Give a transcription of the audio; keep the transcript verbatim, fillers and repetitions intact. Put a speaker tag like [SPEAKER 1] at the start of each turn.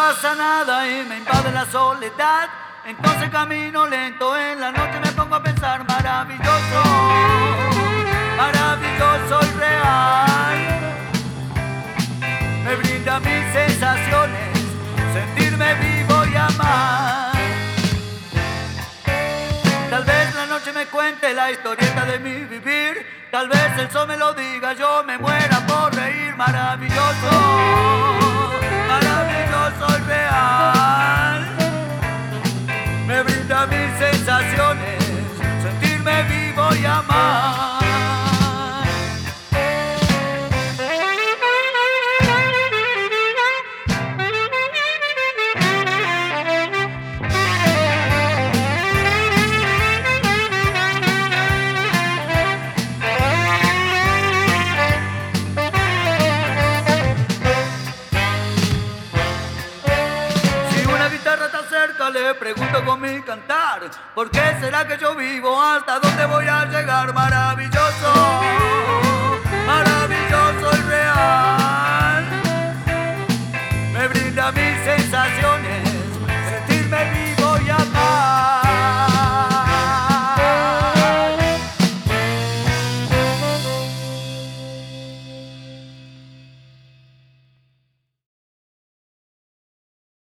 [SPEAKER 1] pasa nada y me invade la soledad. Entonces camino lento, en la noche me pongo a pensar. Maravilloso, maravilloso y real. Me brinda mis sensaciones, sentirme vivo y amar. Tal vez la noche me cuente la historieta de mi vivir. Tal vez el sol me lo diga, yo me muera por reír. Maravilloso, maravilloso y real. Me brinda mis sensaciones, sentirme vivo y amar. Le pregunto con mi cantar, ¿por qué será que yo vivo? ¿Hasta dónde voy a llegar? Maravilloso, maravilloso.